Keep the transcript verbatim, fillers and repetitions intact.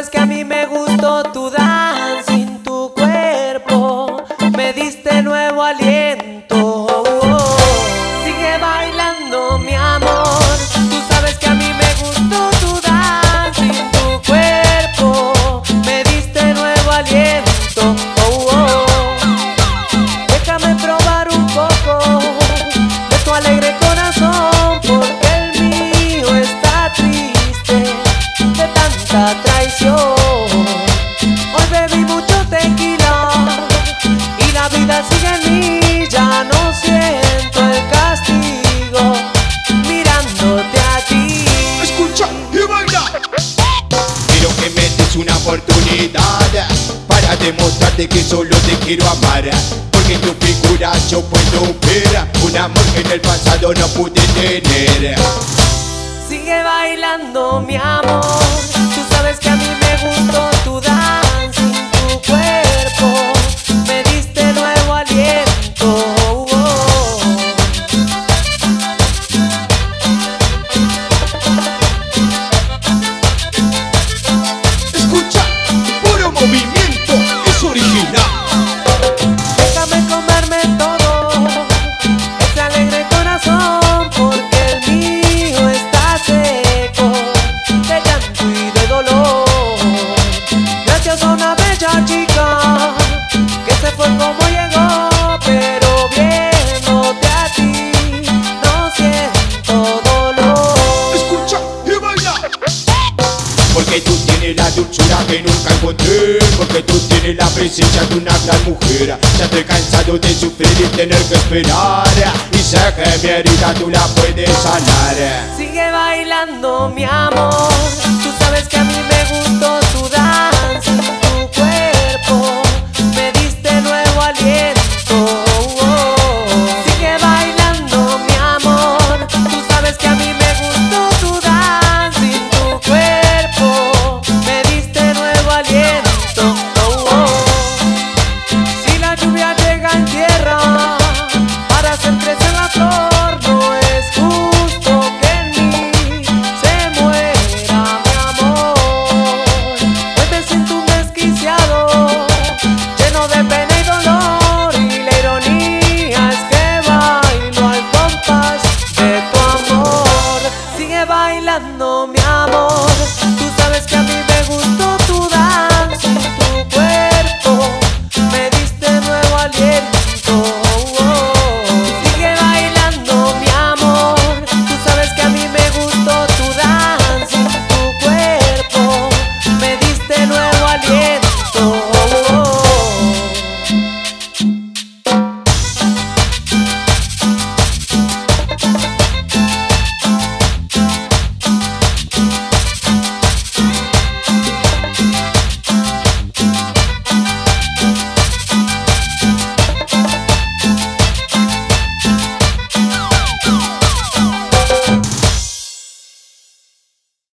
sabes que a mí me gustó tu dancing, tu cuerpo, me diste nuevo aliento. Oh, oh. Sigue bailando, mi amor. Tú sabes que a mí me gustó tu dancing, tu cuerpo, me diste nuevo aliento. Oh, oh. Déjame probar un poco de tu alegre corazón, porque el mío está triste de tanta traición. Hoy bebí mucho tequila y la vida sigue en mí. Ya no siento el castigo mirándote a ti. Escucha y baila. Quiero que me des una oportunidad para demostrarte que solo te quiero amar, porque en tu figura yo puedo ver un amor que en el pasado no pude tener. Sigue bailando, mi amor. Tú sabes que a mí me gustó tu dancing, tu cuerpo, me diste nuevo aliento. Oh, oh. Escucha, puro movimiento, es original. Déjame comerme todo ese alegre corazón, porque el mío está seco de llanto y de dolor. Gracias a una bella chica que se fue como llegó, pero viéndote a ti no siento dolor. Escucha y baila. Porque tú tienes la dulzura que nunca encontré, porque tú tienes la presencia de una gran mujer. Ya estoy cansado de sufrir y tener que esperar, y sé que mi herida tú la puedes sanar. Sigue bailando, mi amor. Tú sabes que a mí me gustó tu dancing, tu cuerpo, me diste nuevo aliento. Oh, oh. Sigue bailando, mi amor. Tú sabes que a mí me gustó tu dancing, tu cuerpo, me diste nuevo aliento. Oh, oh. Si la lluvia llega en tierra para hacer crecer la flor, no es justo que en mí se muera mi amor. Hoy me siento un desquiciado, lleno de pena y dolor, y la ironía es que bailo al compás de tu amor. Sigue bailando, mi amor.